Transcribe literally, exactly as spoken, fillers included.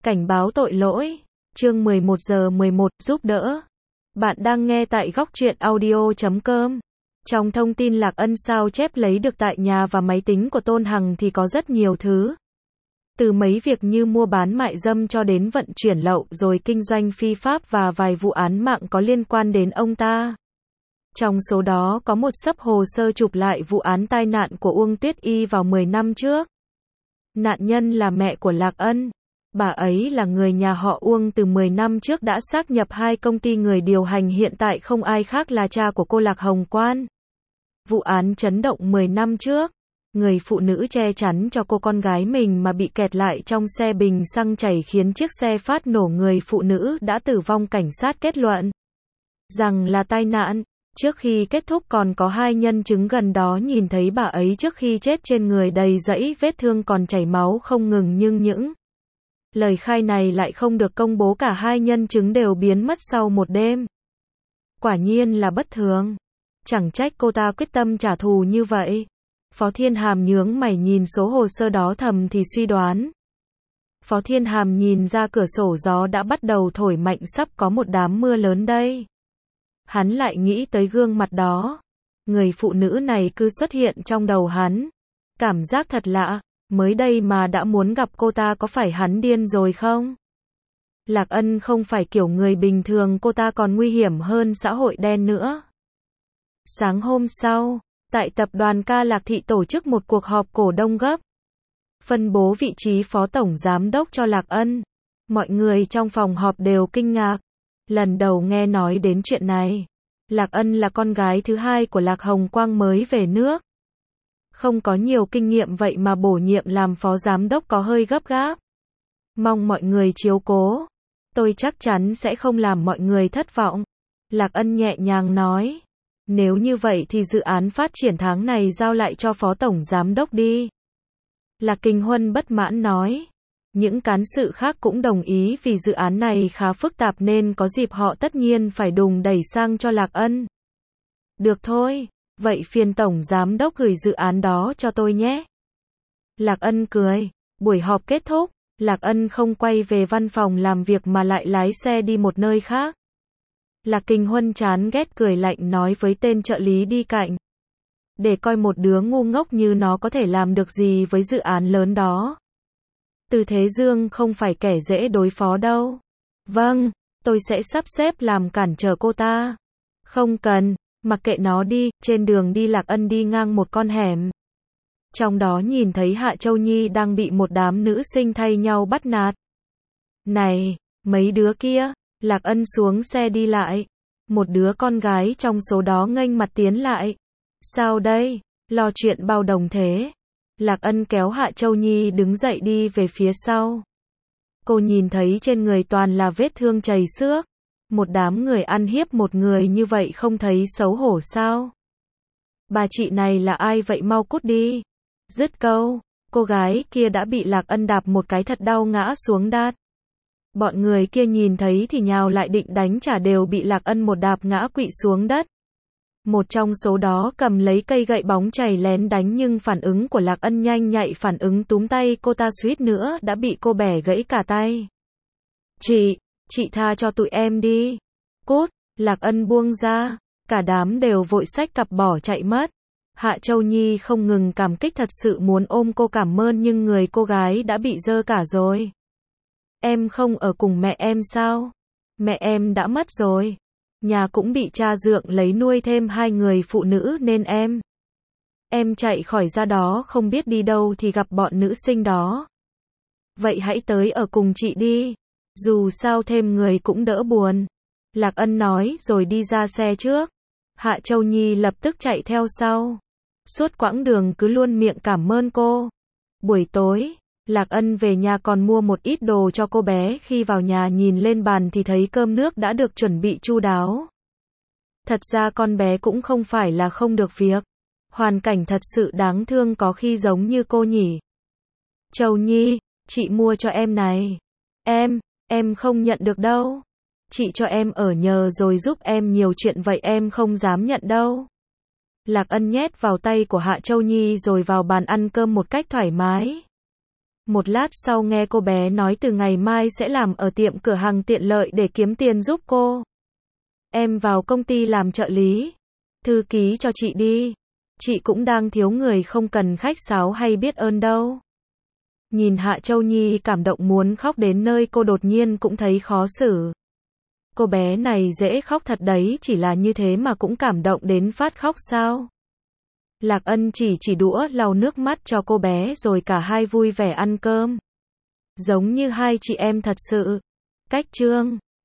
Cảnh báo tội lỗi. Chương mười một giờ mười một, giúp đỡ. Bạn đang nghe tại góc truyện audio chấm com. Trong thông tin Lạc Ân sao chép lấy được tại nhà và máy tính của Tôn Hằng thì có rất nhiều thứ. Từ mấy việc như mua bán mại dâm cho đến vận chuyển lậu rồi kinh doanh phi pháp và vài vụ án mạng có liên quan đến ông ta. Trong số đó có một xấp hồ sơ chụp lại vụ án tai nạn của Uông Tuyết Y vào mười năm trước. Nạn nhân là mẹ của Lạc Ân. Bà ấy là người nhà họ Uông từ mười năm trước đã sáp nhập hai công ty, người điều hành hiện tại không ai khác là cha của cô Lạc Hồng Quan. Vụ án chấn động mười năm trước, người phụ nữ che chắn cho cô con gái mình mà bị kẹt lại trong xe bình xăng chảy khiến chiếc xe phát nổ, người phụ nữ đã tử vong. Cảnh sát kết luận rằng là tai nạn. Trước khi kết thúc còn có hai nhân chứng gần đó nhìn thấy bà ấy trước khi chết trên người đầy dẫy vết thương còn chảy máu không ngừng, nhưng những lời khai này lại không được công bố. Cả hai nhân chứng đều biến mất sau một đêm. Quả nhiên là bất thường. Chẳng trách cô ta quyết tâm trả thù như vậy. Phó Thiên Hàm nhướng mày nhìn số hồ sơ đó thầm thì suy đoán. Phó Thiên Hàm nhìn ra cửa sổ, gió đã bắt đầu thổi mạnh, sắp có một đám mưa lớn đây. Hắn lại nghĩ tới gương mặt đó. Người phụ nữ này cứ xuất hiện trong đầu hắn. Cảm giác thật lạ. Mới đây mà đã muốn gặp cô ta, có phải hắn điên rồi không? Lạc Ân không phải kiểu người bình thường, cô ta còn nguy hiểm hơn xã hội đen nữa. Sáng hôm sau, tại tập đoàn Ca Lạc Thị tổ chức một cuộc họp cổ đông gấp. Phân bố vị trí phó tổng giám đốc cho Lạc Ân. Mọi người trong phòng họp đều kinh ngạc. Lần đầu nghe nói đến chuyện này. Lạc Ân là con gái thứ hai của Lạc Hồng Quang mới về nước. Không có nhiều kinh nghiệm, vậy mà bổ nhiệm làm phó giám đốc có hơi gấp gáp. Mong mọi người chiếu cố. Tôi chắc chắn sẽ không làm mọi người thất vọng. Lạc Ân nhẹ nhàng nói. Nếu như vậy thì dự án phát triển tháng này giao lại cho phó tổng giám đốc đi. Lạc Kinh Huân bất mãn nói. Những cán sự khác cũng đồng ý vì dự án này khá phức tạp nên có dịp họ tất nhiên phải đùng đẩy sang cho Lạc Ân. Được thôi, vậy phiền tổng giám đốc gửi dự án đó cho tôi nhé. Lạc Ân cười. Buổi họp kết thúc, Lạc Ân không quay về văn phòng làm việc mà lại lái xe đi một nơi khác. Lạc Kinh Huân chán ghét cười lạnh nói với tên trợ lý đi cạnh. Để coi một đứa ngu ngốc như nó có thể làm được gì với dự án lớn đó. Từ Thế Dương không phải kẻ dễ đối phó đâu. Vâng, tôi sẽ sắp xếp làm cản trở cô ta. Không cần, mặc kệ nó đi. Trên đường đi, Lạc Ân đi ngang một con hẻm. Trong đó nhìn thấy Hạ Châu Nhi đang bị một đám nữ sinh thay nhau bắt nạt. Này, mấy đứa kia. Lạc Ân xuống xe đi lại. Một đứa con gái trong số đó nghênh mặt tiến lại. Sao đây? Lo chuyện bao đồng thế? Lạc Ân kéo Hạ Châu Nhi đứng dậy đi về phía sau. Cô nhìn thấy trên người toàn là vết thương chảy xước. Một đám người ăn hiếp một người như vậy không thấy xấu hổ sao? Bà chị này là ai vậy, mau cút đi. Dứt câu, cô gái kia đã bị Lạc Ân đạp một cái thật đau, ngã xuống đát. Bọn người kia nhìn thấy thì nhào lại định đánh trả, đều bị Lạc Ân một đạp ngã quỵ xuống đất. Một trong số đó cầm lấy cây gậy bóng chày lén đánh, nhưng phản ứng của Lạc Ân nhanh nhạy, phản ứng túm tay cô ta, suýt nữa đã bị cô bẻ gãy cả tay. Chị, chị tha cho tụi em đi. Cút. Lạc Ân buông ra. Cả đám đều vội xách cặp bỏ chạy mất. Hạ Châu Nhi không ngừng cảm kích, thật sự muốn ôm cô cảm ơn, nhưng người cô gái đã bị dơ cả rồi. Em không ở cùng mẹ em sao? Mẹ em đã mất rồi. Nhà cũng bị cha dượng lấy nuôi thêm hai người phụ nữ nên em. Em chạy khỏi ra đó không biết đi đâu thì gặp bọn nữ sinh đó. Vậy hãy tới ở cùng chị đi. Dù sao thêm người cũng đỡ buồn. Lạc Ân nói rồi đi ra xe trước. Hạ Châu Nhi lập tức chạy theo sau. Suốt quãng đường cứ luôn miệng cảm ơn cô. Buổi tối, Lạc Ân về nhà còn mua một ít đồ cho cô bé. Khi vào nhà nhìn lên bàn thì thấy cơm nước đã được chuẩn bị chu đáo. Thật ra con bé cũng không phải là không được việc. Hoàn cảnh thật sự đáng thương, có khi giống như cô nhỉ. Châu Nhi, chị mua cho em này. Em, em không nhận được đâu. Chị cho em ở nhờ rồi giúp em nhiều chuyện vậy em không dám nhận đâu. Lạc Ân nhét vào tay của Hạ Châu Nhi rồi vào bàn ăn cơm một cách thoải mái. Một lát sau nghe cô bé nói từ ngày mai sẽ làm ở tiệm cửa hàng tiện lợi để kiếm tiền giúp cô. Em vào công ty làm trợ lý. Thư ký cho chị đi. Chị cũng đang thiếu người, không cần khách sáo hay biết ơn đâu. Nhìn Hạ Châu Nhi cảm động muốn khóc đến nơi, cô đột nhiên cũng thấy khó xử. Cô bé này dễ khóc thật đấy, chỉ là như thế mà cũng cảm động đến phát khóc sao? Lạc Ân chỉ chỉ đũa lau nước mắt cho cô bé rồi cả hai vui vẻ ăn cơm. Giống như hai chị em thật sự. Cách chương